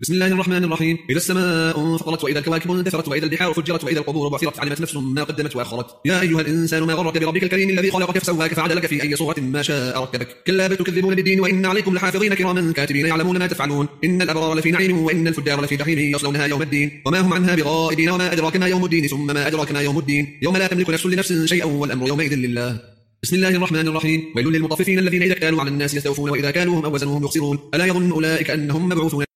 بسم الله الرحمن الرحيم. إذا السماء انفطرت وإذا الكواكب انتثرت وإذا البحار فجرت وإذا القبور بعثرت علمت نفس ما قدمت وأخرت. يا أيها الإنسان ما غرك بربك الكريم الذي خلقك فسواك فعدلك في أي صورة ما شاء ركبك. كلا بل تكذبون بالدين وإن عليكم لحافظين كراما كاتبين يعلمون ما تفعلون. إن الأبرار لفي نعيم وإن الفجار لفي جحيم يصلونها يوم الدين وما هم عنها بغائبين. وما أدراك ما يوم الدين ثم ما أدراك ما يوم الدين يوم لا تملك نفس لنفس شيئا والأمر يومئذ لله. بسم الله الرحمن الرحيم. ويل للمطففين الذين إذا اكتالوا على الناس يستوفون وإذا كالوهم أو وزنوهم يخسرون. ألا يظن أولئك أنهم مبعوثون